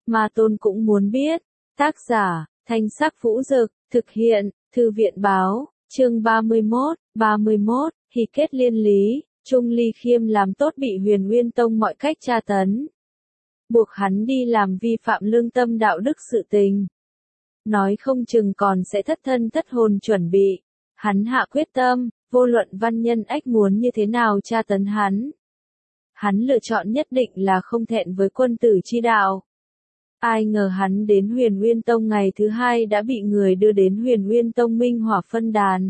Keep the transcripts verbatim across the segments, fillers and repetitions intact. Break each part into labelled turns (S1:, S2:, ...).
S1: Ma Tôn cũng muốn biết. Tác giả, Thanh Sắc Vũ Dực, thực hiện, Thư viện Báo, chương ba mươi mốt, ba mươi mốt, Hỉ kết liên lý, Trung Ly Khiêm làm tốt bị Huyền Nguyên Tông mọi cách tra tấn. Buộc hắn đi làm vi phạm lương tâm đạo đức sự tình. Nói không chừng còn sẽ thất thân thất hồn chuẩn bị. Hắn hạ quyết tâm, vô luận Văn Nhân Ách muốn như thế nào tra tấn hắn. Hắn lựa chọn nhất định là không thẹn với quân tử chi đạo. Ai ngờ hắn đến Huyền Nguyên Tông ngày thứ hai đã bị người đưa đến Huyền Nguyên Tông Minh Hỏa phân đàn.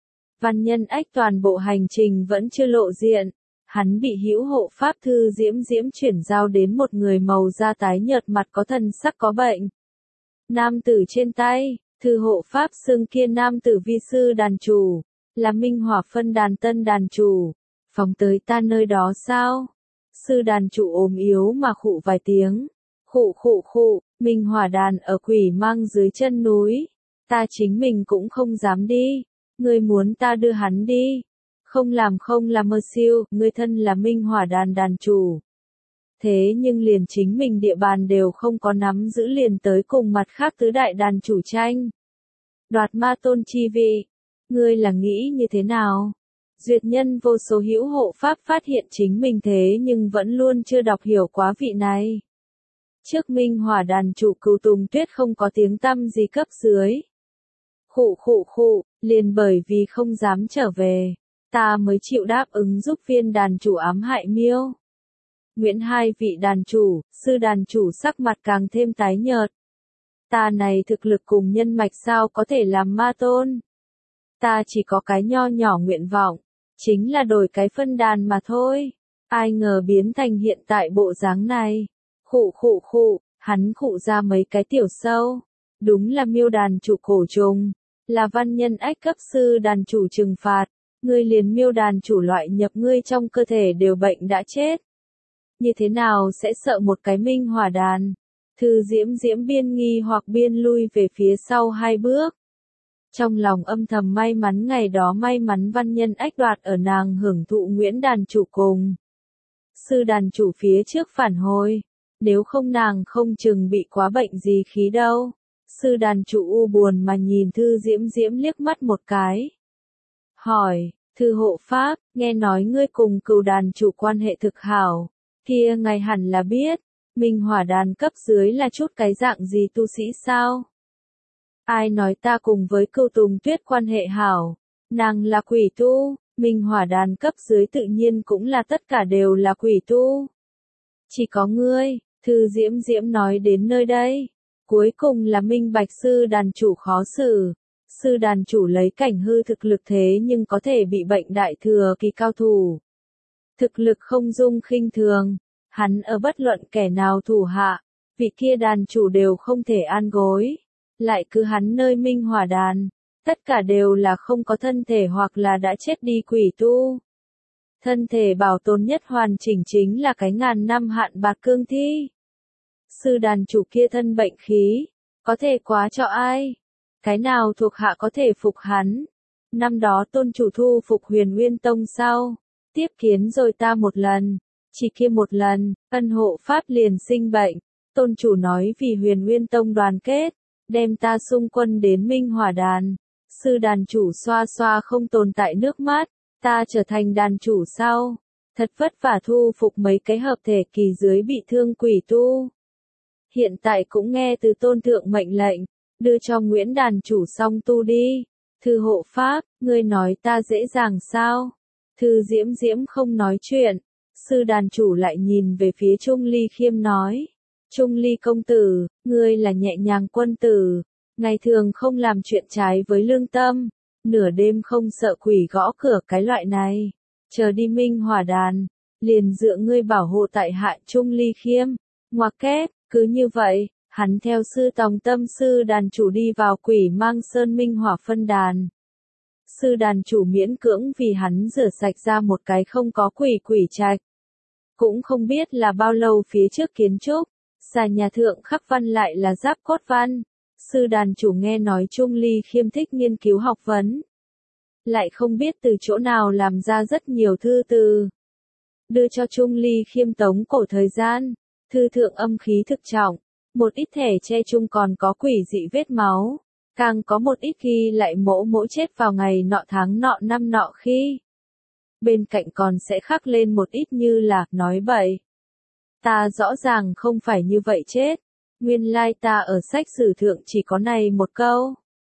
S1: Văn Nhân Ách toàn bộ hành trình vẫn chưa lộ diện. Hắn bị hữu hộ pháp thư Diễm Diễm chuyển giao đến một người màu da tái nhợt mặt có thần sắc có bệnh. Nam tử trên tay, thư hộ pháp xưng kia nam tử vi sư đàn chủ, là Minh Hỏa phân đàn tân đàn chủ. Phóng tới ta nơi đó sao? Sư đàn chủ ốm yếu mà khụ vài tiếng. Khụ khụ khụ, Minh Hỏa đàn ở Quỷ Mang dưới chân núi. Ta chính mình cũng không dám đi. Ngươi muốn ta đưa hắn đi. Không làm không làm mơ siêu, ngươi thân là Minh Hỏa đàn đàn chủ. Thế nhưng liền chính mình địa bàn đều không có nắm giữ liền tới cùng mặt khác tứ đại đàn chủ tranh. Đoạt Ma Tôn chi vị. Ngươi là nghĩ như thế nào? Duyệt Nhân vô số hữu hộ pháp phát hiện chính mình thế nhưng vẫn luôn chưa đọc hiểu quá vị này. Trước Minh Hỏa đàn chủ Cửu Tùng Tuyết không có tiếng tăm gì cấp dưới. Khụ khụ khụ, liền bởi vì không dám trở về, ta mới chịu đáp ứng giúp viên đàn chủ ám hại Miêu. Nguyễn hai vị đàn chủ, sư đàn chủ sắc mặt càng thêm tái nhợt. Ta này thực lực cùng nhân mạch sao có thể làm Ma Tôn? Ta chỉ có cái nho nhỏ nguyện vọng, chính là đổi cái phân đàn mà thôi. Ai ngờ biến thành hiện tại bộ dáng này. Khụ khụ khụ, hắn khụ ra mấy cái tiểu sâu. Đúng là Miêu đàn chủ cổ trùng, là Văn Nhân Ách cấp sư đàn chủ trừng phạt. Ngươi liền Miêu đàn chủ loại nhập ngươi trong cơ thể đều bệnh đã chết. Như thế nào sẽ sợ một cái Minh Hỏa đàn? Thư Diễm Diễm biên nghi hoặc biên lui về phía sau hai bước. Trong lòng âm thầm may mắn ngày đó may mắn Văn Nhân Ách đoạt ở nàng hưởng thụ Nguyễn đàn chủ cùng. Sư đàn chủ phía trước phản hồi. Nếu không nàng không chừng bị quá bệnh gì khí đâu. Sư đàn chủ u buồn mà nhìn Thư Diễm Diễm liếc mắt một cái. Hỏi, Thư hộ pháp, nghe nói ngươi cùng Cửu đàn chủ quan hệ thực hảo. Kia ngài hẳn là biết, Minh Hỏa đàn cấp dưới là chút cái dạng gì tu sĩ sao? Ai nói ta cùng với Cửu Tùng Tuyết quan hệ hảo? Nàng là quỷ tu, Minh Hỏa đàn cấp dưới tự nhiên cũng là tất cả đều là quỷ tu. Chỉ có ngươi, Thư Diễm Diễm nói đến nơi đây. Cuối cùng là minh bạch sư đàn chủ khó xử. Sư đàn chủ lấy cảnh hư thực lực thế nhưng có thể bị bệnh đại thừa kỳ cao thủ. Thực lực không dung khinh thường. Hắn ở bất luận kẻ nào thủ hạ. Vị kia đàn chủ đều không thể an gối. Lại cứ hắn nơi Minh Hỏa đàn. Tất cả đều là không có thân thể hoặc là đã chết đi quỷ tu. Thân thể bảo tồn nhất hoàn chỉnh chính là cái ngàn năm hạn bạc cương thi. Sư đàn chủ kia thân bệnh khí, có thể quá cho ai? Cái nào thuộc hạ có thể phục hắn? Năm đó tôn chủ thu phục Huyền Nguyên Tông sau, tiếp kiến rồi ta một lần, chỉ kia một lần, ân hộ pháp liền sinh bệnh. Tôn chủ nói vì Huyền Nguyên Tông đoàn kết, đem ta xung quân đến Minh Hỏa đàn. Sư đàn chủ xoa xoa không tồn tại nước mắt, ta trở thành đàn chủ sau. Thật vất vả thu phục mấy cái hợp thể kỳ dưới bị thương quỷ tu. Hiện tại cũng nghe từ tôn thượng mệnh lệnh, đưa cho Nguyễn đàn chủ xong tu đi. Thư hộ pháp, ngươi nói ta dễ dàng sao? Thư Diễm Diễm không nói chuyện. Sư đàn chủ lại nhìn về phía Trung Ly Khiêm nói. Trung Ly công tử, ngươi là nhẹ nhàng quân tử. Ngày thường không làm chuyện trái với lương tâm. Nửa đêm không sợ quỷ gõ cửa cái loại này. Chờ đi Minh Hỏa đàn. Liền dựa ngươi bảo hộ tại hạ Trung Ly Khiêm. Ngoặc kép. Cứ như vậy, hắn theo sư tòng tâm sư đàn chủ đi vào Quỷ Mang Sơn Minh Hỏa phân đàn. Sư đàn chủ miễn cưỡng vì hắn rửa sạch ra một cái không có quỷ quỷ trạch. Cũng không biết là bao lâu phía trước kiến trúc, xà nhà thượng khắc văn lại là giáp cốt văn. Sư đàn chủ nghe nói Trung Ly Khiêm thích nghiên cứu học vấn. Lại không biết từ chỗ nào làm ra rất nhiều thư từ. Đưa cho Trung Ly Khiêm tống cổ thời gian. Thư thượng âm khí thực trọng, Một ít thẻ tre chung còn có quỷ dị vết máu. Càng có một ít ghi lại mỗ mỗ chết vào ngày nọ tháng nọ năm nọ khi. Bên cạnh còn sẽ khắc lên một ít như là, nói bậy. Ta rõ ràng không phải như vậy chết. Nguyên lai ta ở sách sử thượng chỉ có này một câu.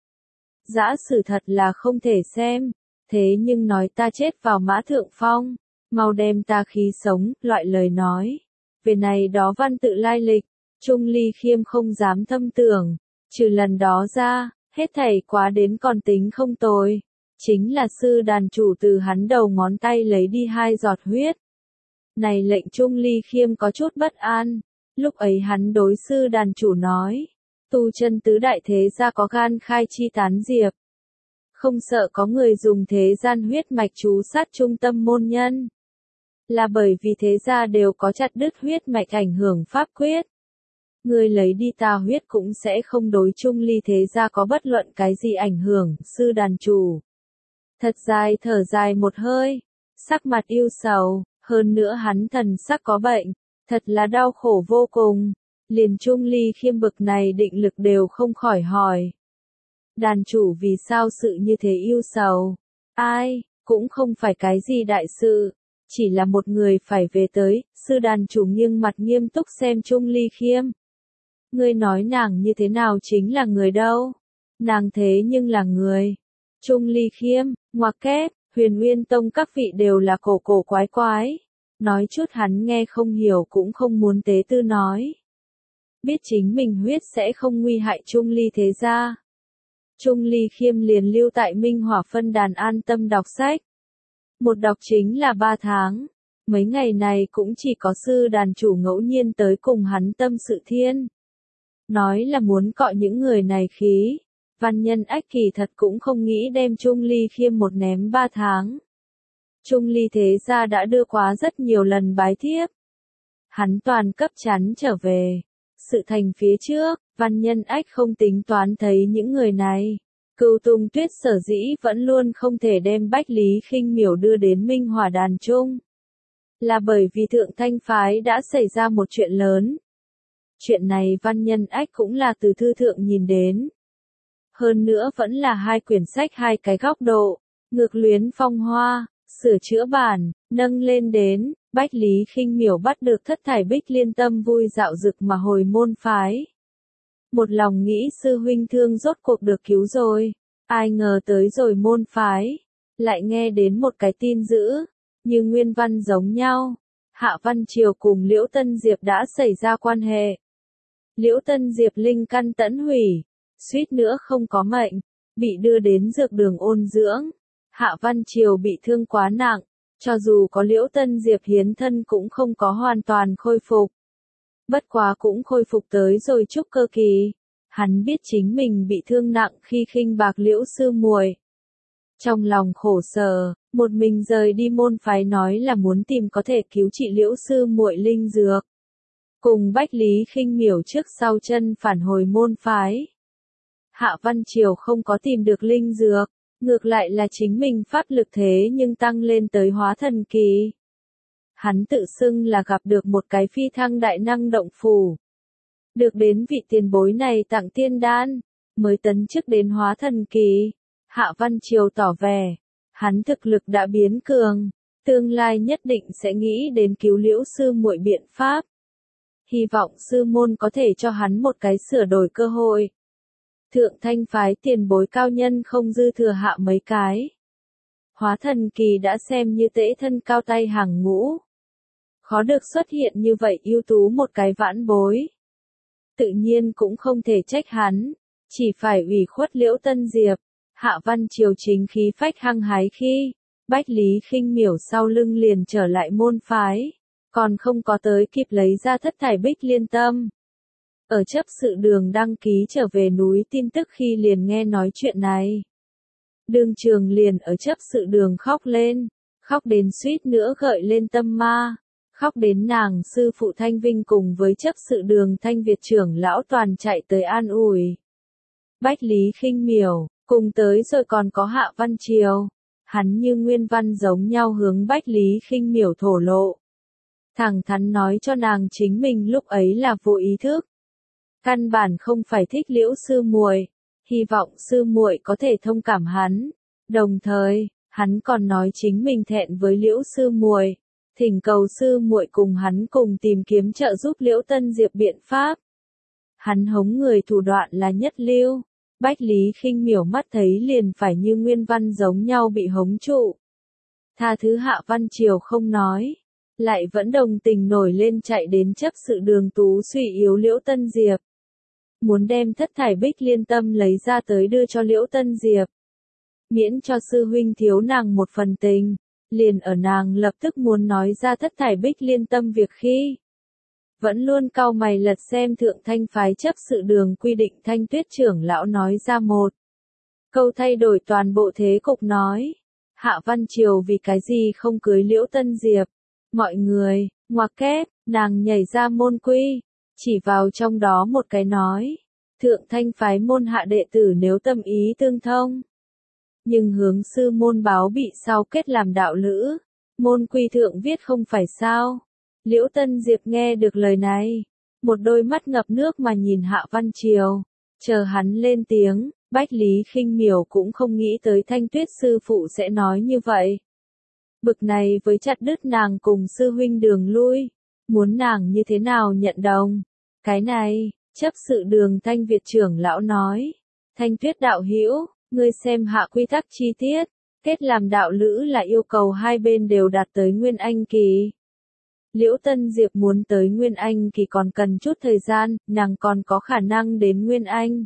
S1: Dã sử thật là không thể xem. Thế nhưng nói ta chết vào Mã Thượng Phong. Mau đem ta khí sống, loại lời nói. Về này đó văn tự lai lịch. Trung Ly Khiêm không dám thâm tưởng. Trừ lần đó ra, hết thảy quá đến còn tính không tồi. Chính là sư đàn chủ từ hắn đầu ngón tay lấy đi hai giọt huyết. Này lệnh Trung Ly Khiêm có chút bất an. Lúc ấy hắn đối sư đàn chủ nói. Tu chân tứ đại thế gia có gan khai chi tán diệp. Không sợ có người dùng thế gian huyết mạch chú sát trung tâm môn nhân. Là bởi vì thế gia đều có chặt đứt huyết mạch ảnh hưởng pháp quyết. Người lấy đi ta huyết cũng sẽ không đối Trung Ly thế gia có bất luận cái gì ảnh hưởng, sư đàn chủ. Thật dài thở dài một hơi, sắc mặt yêu sầu, hơn nữa hắn thần sắc có bệnh, thật là đau khổ vô cùng, liền Trung Ly Khiêm bực này định lực đều không khỏi hỏi. Đàn chủ vì sao sự như thế yêu sầu? Ai, cũng không phải cái gì đại sự, chỉ là một người phải về tới, sư đàn chủ nghiêng mặt nghiêm túc xem Trung Ly Khiêm. Ngươi nói nàng như thế nào chính là người đâu? Nàng thế nhưng là người. Trung Ly Khiêm, ngoặc kép, Huyền Nguyên Tông các vị đều là cổ cổ quái quái. Nói chút hắn nghe không hiểu cũng không muốn tế tư nói. Biết chính mình huyết sẽ không nguy hại Trung Ly thế gia. Trung Ly Khiêm liền lưu tại Minh Hỏa Phân Đàn an tâm đọc sách. Một đọc chính là ba tháng. Mấy ngày này cũng chỉ có sư đàn chủ ngẫu nhiên tới cùng hắn tâm sự thiên. Nói là muốn cọ những người này khí. Văn Nhân Ách kỳ thật cũng không nghĩ đem Trung Ly Khiêm một ném ba tháng. Trung Ly thế gia đã đưa quá rất nhiều lần bái thiếp. Hắn toàn cấp chắn trở về. Sự thành phía trước, Văn Nhân Ách không tính toán thấy những người này. Cửu Tùng Tuyết sở dĩ vẫn luôn không thể đem Bách Lý Khinh Miểu đưa đến Minh Hỏa đàn chung. Là bởi vì Thượng Thanh Phái đã xảy ra một chuyện lớn. Chuyện này Văn Nhân Ách cũng là từ thư thượng nhìn đến. Hơn nữa vẫn là hai quyển sách hai cái góc độ. Ngược luyến phong hoa, sửa chữa bản, nâng lên đến, Bách Lý Khinh Miểu bắt được thất thải bích liên tâm vui dạo dực mà hồi môn phái. Một lòng nghĩ sư huynh thương rốt cuộc được cứu rồi, ai ngờ tới rồi môn phái, lại nghe đến một cái tin dữ, như nguyên văn giống nhau, Hạ Văn Triều cùng Liễu Tân Diệp đã xảy ra quan hệ. Liễu Tân Diệp linh căn tẫn hủy, suýt nữa không có mệnh, bị đưa đến dược đường ôn dưỡng. Hạ Văn Triều bị thương quá nặng, cho dù có Liễu Tân Diệp hiến thân cũng không có hoàn toàn khôi phục. Bất quá cũng khôi phục tới rồi trúc cơ kỳ. Hắn biết chính mình bị thương nặng khi khinh bạc Liễu sư muội. Trong lòng khổ sở, một mình rời đi môn phái nói là muốn tìm có thể cứu trị Liễu sư muội linh dược. Cùng Bách Lý Khinh Miểu trước sau chân phản hồi môn phái. Hạ Văn Triều không có tìm được linh dược, ngược lại là chính mình pháp lực thế nhưng tăng lên tới hóa thần kỳ. Hắn tự xưng là gặp được một cái phi thăng đại năng động phủ. Được đến vị tiền bối này tặng tiên đan, mới tấn chức đến hóa thần kỳ. Hạ Văn Triều tỏ vẻ, hắn thực lực đã biến cường, tương lai nhất định sẽ nghĩ đến cứu Liễu sư muội biện pháp. Hy vọng sư môn có thể cho hắn một cái sửa đổi cơ hội. Thượng Thanh phái tiền bối cao nhân không dư thừa hạ mấy cái. Hóa thần kỳ đã xem như tễ thân cao tay hàng ngũ. Khó được xuất hiện như vậy ưu tú một cái vãn bối. Tự nhiên cũng không thể trách hắn, chỉ phải ủy khuất Liễu Tân Diệp. Hạ Văn Triều chính khí phách hăng hái khi, Bách Lý Khinh Miểu sau lưng liền trở lại môn phái, còn không có tới kịp lấy ra thất thải bích liên tâm. Ở chấp sự đường đăng ký trở về núi tin tức khi liền nghe nói chuyện này. Đường Trường liền ở chấp sự đường khóc lên, khóc đến suýt nữa gợi lên tâm ma, khóc đến nàng sư phụ Thanh Vinh cùng với chấp sự đường Thanh Việt trưởng lão toàn chạy tới an ủi. Bách Lý Khinh Miểu, cùng tới rồi còn có Hạ Văn Triều, hắn như nguyên văn giống nhau hướng Bách Lý Khinh Miểu thổ lộ. Thẳng thắn nói cho nàng chính mình lúc ấy là vô ý thức. căn bản không phải thích Liễu sư muội, hy vọng sư muội có thể thông cảm hắn. Đồng thời, hắn còn nói chính mình thẹn với Liễu sư muội, thỉnh cầu sư muội cùng hắn cùng tìm kiếm trợ giúp Liễu Tân Diệp biện pháp. Hắn hống người thủ đoạn là nhất lưu. Bách Lý Khinh Miểu mắt thấy liền phải như Nguyên Văn giống nhau bị hống trụ. Tha thứ Hạ Văn Triều không nói, lại vẫn đồng tình nổi lên chạy đến chấp sự Đường Tú suy yếu Liễu Tân Diệp. Muốn đem thất thải bích liên tâm lấy ra tới đưa cho Liễu Tân Diệp. Miễn cho sư huynh thiếu nàng một phần tình, liền ở nàng lập tức muốn nói ra thất thải bích liên tâm việc khi. Vẫn luôn cau mày lật xem thượng thanh phái chấp sự Đường quy định Thanh Tuyết trưởng lão nói ra một câu thay đổi toàn bộ thế cục nói. Hạ Văn Triều vì cái gì không cưới Liễu Tân Diệp? Mọi người, ngoặc kép, nàng nhảy ra môn quy, chỉ vào trong đó một cái nói. Thượng thanh phái môn hạ đệ tử nếu tâm ý tương thông. Nhưng hướng sư môn báo bị sao kết làm đạo lữ. Môn quy thượng viết không phải sao. Liễu Tân Diệp nghe được lời này, một đôi mắt ngập nước mà nhìn Hạ Văn Triều, chờ hắn lên tiếng, Bách Lý Khinh Miểu cũng không nghĩ tới Thanh Tuyết sư phụ sẽ nói như vậy. Bực này với chặt đứt nàng cùng sư huynh đường lui, muốn nàng như thế nào nhận đồng. Cái này, chấp sự Đường Thanh Việt trưởng lão nói, Thanh Tuyết đạo hữu, ngươi xem hạ quy tắc chi tiết, kết làm đạo lữ là yêu cầu hai bên đều đạt tới Nguyên Anh kỳ. Liễu Tân Diệp muốn tới Nguyên Anh kỳ còn cần chút thời gian, nàng còn có khả năng đến Nguyên Anh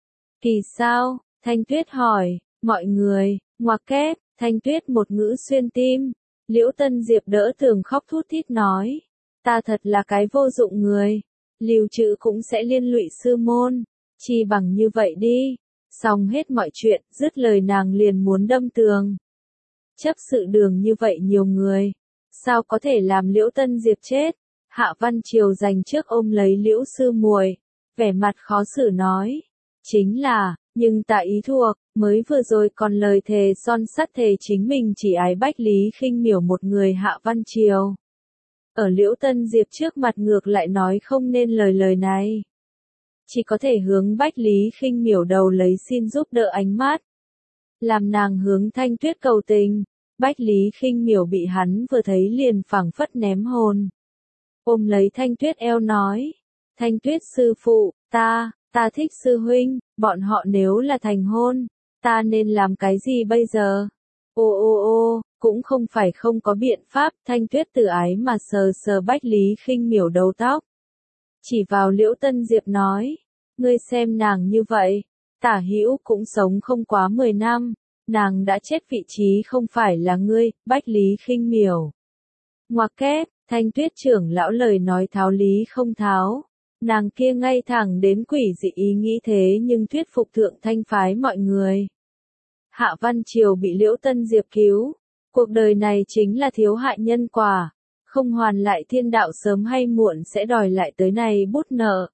S1: kỳ sao? Thanh Tuyết hỏi, mọi người, ngoặc kép, Thanh Tuyết một ngữ xuyên tim. Liễu Tân Diệp đỡ tường khóc thút thít nói, ta thật là cái vô dụng người, lưu trữ cũng sẽ liên lụy sư môn, chi bằng như vậy đi. Xong hết mọi chuyện, dứt lời nàng liền muốn đâm tường. Chấp sự Đường như vậy nhiều người, sao có thể làm Liễu Tân Diệp chết? Hạ Văn Triều dành trước ôm lấy Liễu sư muội, vẻ mặt khó xử nói, chính là, nhưng ta ý thuộc, mới vừa rồi còn lời thề son sắt thề chính mình chỉ ái Bách Lý Khinh Miểu một người. Hạ Văn Triều ở Liễu Tân Diệp trước mặt ngược lại nói không nên lời lời này, chỉ có thể hướng Bách Lý Khinh Miểu đầu lấy xin giúp đỡ ánh mắt, làm nàng hướng Thanh Tuyết cầu tình. Bách Lý Khinh Miểu bị hắn vừa thấy liền phảng phất ném hồn, ôm lấy Thanh Tuyết eo nói, Thanh Tuyết sư phụ, ta, ta thích sư huynh, bọn họ nếu là thành hôn, ta nên làm cái gì bây giờ? Ô ô ô, cũng không phải không có biện pháp. Thanh Tuyết từ ái mà sờ sờ Bách Lý Khinh Miểu đầu tóc, chỉ vào Liễu Tân Diệp nói, ngươi xem nàng như vậy, tả hữu cũng sống không quá mười năm, nàng đã chết vị trí không phải là ngươi, Bách Lý Khinh Miểu. Ngoặc kép, Thanh Tuyết trưởng lão lời nói tháo lý không tháo, nàng kia ngay thẳng đến quỷ dị ý nghĩ thế nhưng thuyết phục thượng thanh phái mọi người. Hạ Văn Triều bị Liễu Tân Diệp cứu, cuộc đời này chính là thiếu hại nhân quả, không hoàn lại thiên đạo sớm hay muộn sẽ đòi lại tới này bút nợ.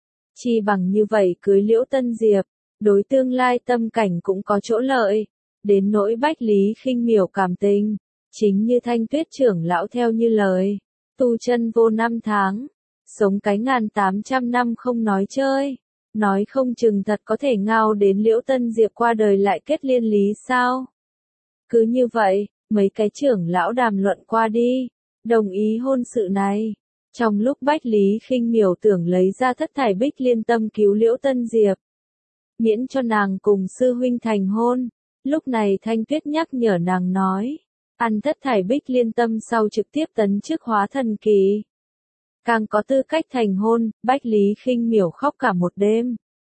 S1: Chi bằng như vậy cưới Liễu Tân Diệp, đối tương lai tâm cảnh cũng có chỗ lợi. Đến nỗi Bách Lý Khinh Miểu cảm tình, chính như Thanh Tuyết trưởng lão theo như lời, tu chân vô năm tháng, sống cái ngàn tám trăm năm không nói chơi, nói không chừng thật có thể ngao đến Liễu Tân Diệp qua đời lại kết liên lý sao. Cứ như vậy, mấy cái trưởng lão đàm luận qua đi, đồng ý hôn sự này. Trong lúc Bách Lý Khinh Miểu tưởng lấy ra thất thải bích liên tâm cứu Liễu Tân Diệp, miễn cho nàng cùng sư huynh thành hôn, lúc này Thanh Tuyết nhắc nhở nàng nói, ăn thất thải bích liên tâm sau trực tiếp tấn chức hóa thần kỳ, càng có tư cách thành hôn. Bách Lý Khinh Miểu khóc cả một đêm,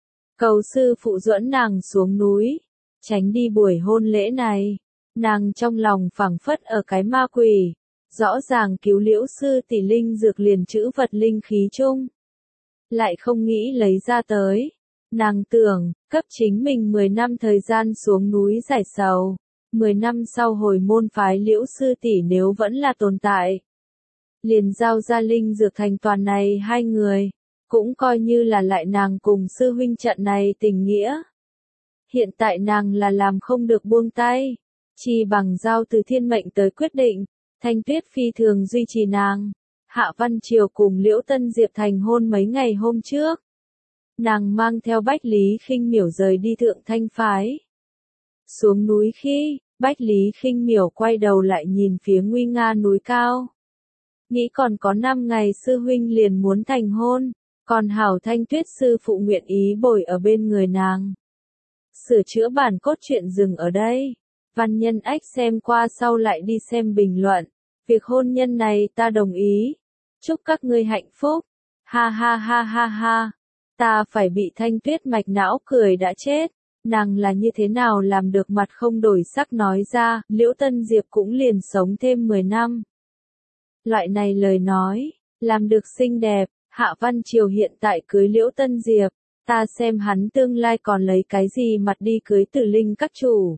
S1: cầu sư phụ dẫn nàng xuống núi, tránh đi buổi hôn lễ này. Nàng trong lòng phảng phất ở cái ma quỷ, rõ ràng cứu Liễu sư tỷ linh dược liền chữ vật linh khí chung, lại không nghĩ lấy ra tới. Nàng tưởng, cấp chính mình mười năm thời gian xuống núi giải sầu, mười năm sau hồi môn phái Liễu sư tỷ nếu vẫn là tồn tại, liền giao ra linh dược thành toàn này hai người, cũng coi như là lại nàng cùng sư huynh trận này tình nghĩa. Hiện tại nàng là làm không được buông tay, chi bằng giao từ thiên mệnh tới quyết định. Thanh Tuyết phi thường duy trì nàng. Hạ Văn Triều cùng Liễu Tân Diệp thành hôn mấy ngày hôm trước, nàng mang theo Bách Lý Khinh Miểu rời đi Thượng Thanh phái. Xuống núi khi, Bách Lý Khinh Miểu quay đầu lại nhìn phía nguy nga núi cao. Nghĩ còn có năm ngày sư huynh liền muốn thành hôn, còn hảo Thanh Tuyết sư phụ nguyện ý bồi ở bên người nàng. Sửa chữa bản cốt truyện dừng ở đây. Văn Nhân Ách xem qua sau lại đi xem bình luận. Việc hôn nhân này ta đồng ý. Chúc các ngươi hạnh phúc. Ha ha ha ha ha. Ta phải bị Thanh Tuyết mạch não cười đã chết. Nàng là như thế nào làm được mặt không đổi sắc nói ra, Liễu Tân Diệp cũng liền sống thêm mười năm. Loại này lời nói, làm được xinh đẹp, Hạ Văn Triều hiện tại cưới Liễu Tân Diệp, ta xem hắn tương lai còn lấy cái gì mặt đi cưới Tử Linh các chủ.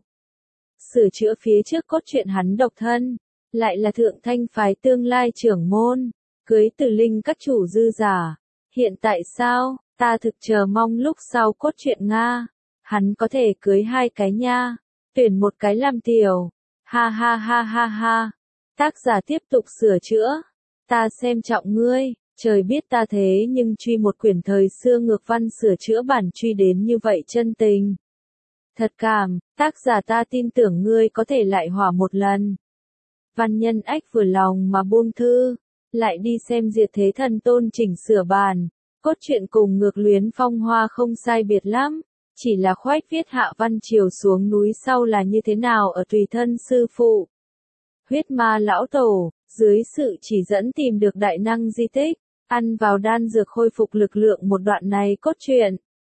S1: Sửa chữa phía trước cốt truyện hắn độc thân, lại là Thượng Thanh phái tương lai trưởng môn, cưới Tử Linh các chủ dư giả. Hiện tại sao, ta thực chờ mong lúc sau cốt truyện Nga, hắn có thể cưới hai cái nha, tuyển một cái làm tiểu. Ha ha ha ha ha. Tác giả tiếp tục sửa chữa. Ta xem trọng ngươi, trời biết ta thế nhưng truy một quyển thời xưa ngược văn sửa chữa bản truy đến như vậy chân tình. Thật cảm, tác giả ta tin tưởng ngươi có thể lại hỏa một lần. Văn Nhân Ách vừa lòng mà buông thư, lại đi xem Diệt Thế Thần Tôn chỉnh sửa bản, cốt truyện cùng Ngược Luyến Phong Hoa không sai biệt lắm, chỉ là khoét viết Hạ Văn Triều xuống núi sau là như thế nào ở tùy thân sư phụ. Huyết Ma lão tổ, dưới sự chỉ dẫn tìm được đại năng di tích, ăn vào đan dược khôi phục lực lượng một đoạn này cốt truyện.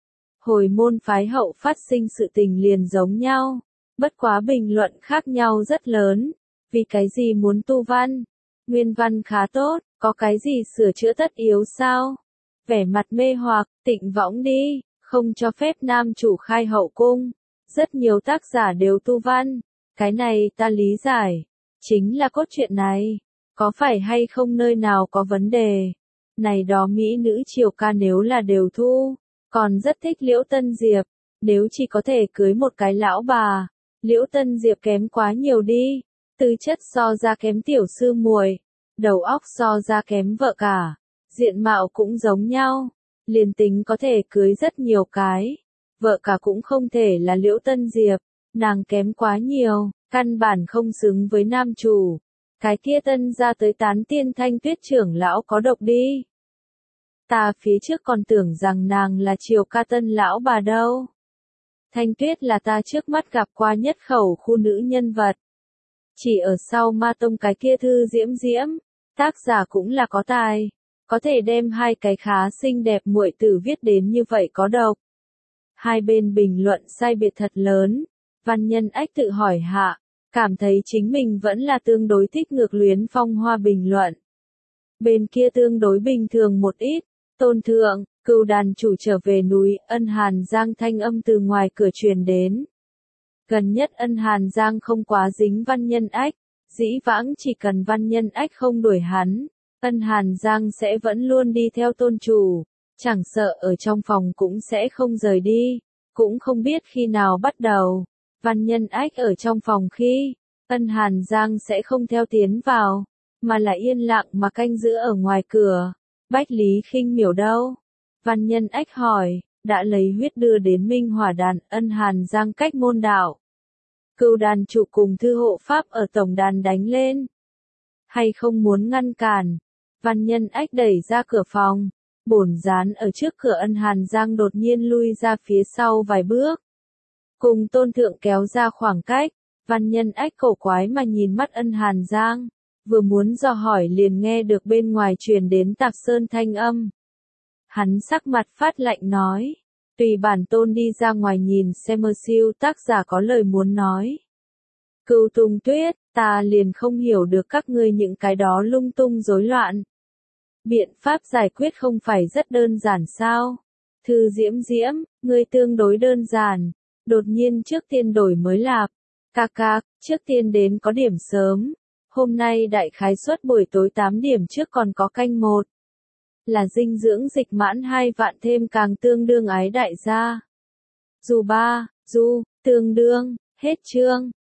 S1: Hồi môn phái hậu phát sinh sự tình liền giống nhau, bất quá bình luận khác nhau rất lớn, vì cái gì muốn tu văn, nguyên văn khá tốt, có cái gì sửa chữa tất yếu sao? Vẻ mặt mê hoặc, Tịnh Võng đi, không cho phép nam chủ khai hậu cung, rất nhiều tác giả đều tu văn, cái này ta lý giải, chính là cốt truyện này, có phải hay không nơi nào có vấn đề, này đó mỹ nữ triều ca nếu là đều thu. Còn rất thích Liễu Tân Diệp, nếu chỉ có thể cưới một cái lão bà, Liễu Tân Diệp kém quá nhiều đi, tư chất so ra kém tiểu sư muội, đầu óc so ra kém vợ cả, diện mạo cũng giống nhau, liền tính có thể cưới rất nhiều cái, vợ cả cũng không thể là Liễu Tân Diệp, nàng kém quá nhiều, căn bản không xứng với nam chủ, cái kia tân ra tới tán tiên Thanh Tuyết trưởng lão có độc đi. Ta phía trước còn tưởng rằng nàng là Triều ca tân lão bà đâu. Thanh Tuyết là ta trước mắt gặp qua nhất khẩu khu nữ nhân vật. Chỉ ở sau Ma Tông cái kia thư diễm diễm, tác giả cũng là có tài, có thể đem hai cái khá xinh đẹp muội tử viết đến như vậy có độc. Hai bên bình luận sai biệt thật lớn, Văn Nhân Ách tự hỏi hạ, cảm thấy chính mình vẫn là tương đối thích Ngược Luyến Phong Hoa bình luận. Bên kia tương đối bình thường một ít. Tôn thượng, Cừu đàn chủ trở về núi, Ân Hàn Giang thanh âm từ ngoài cửa truyền đến. Gần nhất Ân Hàn Giang không quá dính Văn Nhân Ách, dĩ vãng chỉ cần Văn Nhân Ách không đuổi hắn, Ân Hàn Giang sẽ vẫn luôn đi theo tôn chủ, chẳng sợ ở trong phòng cũng sẽ không rời đi, cũng không biết khi nào bắt đầu. Văn Nhân Ách ở trong phòng khi, Ân Hàn Giang sẽ không theo tiến vào, mà là yên lặng mà canh giữ ở ngoài cửa. Bách Lý Khinh Miểu đâu? Văn Nhân Ách hỏi, đã lấy huyết đưa đến Minh Hỏa đàn, Ân Hàn Giang cách môn đạo. Cừu đàn chủ cùng thư hộ pháp ở tổng đàn đánh lên. Hay không muốn ngăn cản? Văn Nhân Ách đẩy ra cửa phòng, bổn gián ở trước cửa Ân Hàn Giang đột nhiên lui ra phía sau vài bước. Cùng tôn thượng kéo ra khoảng cách, Văn Nhân Ách cổ quái mà nhìn mắt Ân Hàn Giang. Vừa muốn dò hỏi liền nghe được bên ngoài truyền đến Tạc Sơn thanh âm. Hắn sắc mặt phát lạnh nói, tùy bản tôn đi ra ngoài nhìn xem mơ siêu tác giả có lời muốn nói. Cừu Tùng Tuyết, ta liền không hiểu được các ngươi những cái đó lung tung rối loạn. Biện pháp giải quyết không phải rất đơn giản sao? Thư Diễm Diễm, ngươi tương đối đơn giản, đột nhiên trước tiên đổi mới lạp. Cạc cạc, trước tiên đến có điểm sớm. Hôm nay đại khái suất buổi tối tám điểm trước còn có canh một. Là dinh dưỡng dịch mãn hai vạn thêm càng tương đương ái đại gia. Dù ba, du, tương đương, hết chương.